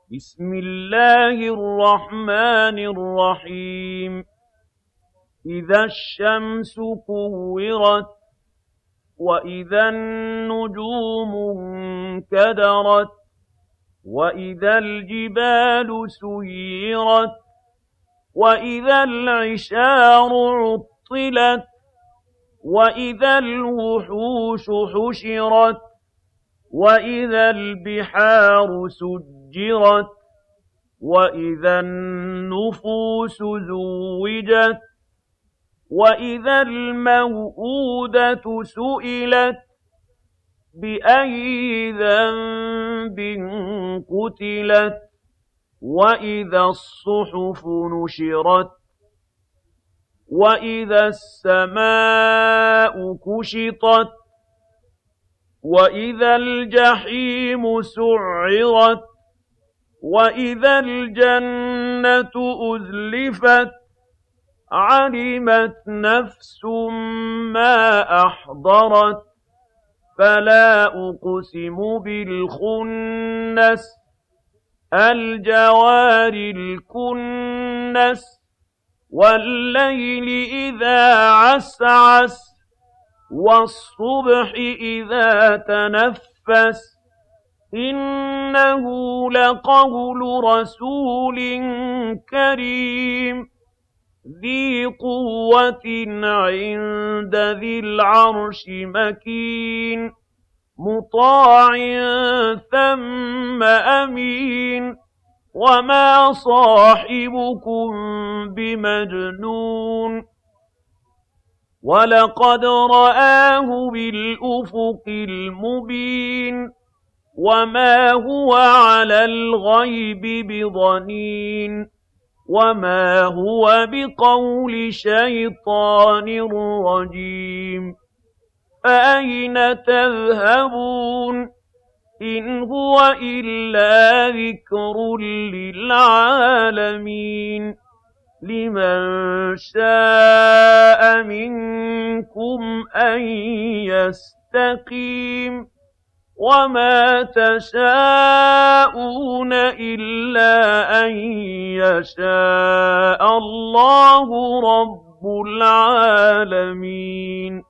بسم الله الرحمن الرحيم إذا الشمس كورت وإذا النجوم انكدرت وإذا الجبال سيرت وإذا العشار عطلت وإذا الوحوش حشرت وإذا البحار سجرت وإذا النفوس زوجت وإذا الموءودة سئلت بأي ذنب قتلت وإذا الصحف نشرت وإذا السماء كشطت وإذا الجحيم سعرت وإذا الجنة أزلفت علمت نفس ما أحضرت فلا أقسم بالخنس الجوار الكنس والليل إذا عسعس والصبح إذا تنفس إنه لقول رسول كريم ذي قوة عند ذي العرش مكين مطاع ثم أمين وما صاحبكم بمجنون ولقد رآه بالأفق المبين وما هو على الغيب بضنين وما هو بقول شيطان رجيم فأين تذهبون إن هو إلا ذكر للعالمين لمن شاء منكم أن يستقيم وما تشاءون إلا أن يشاء الله رب العالمين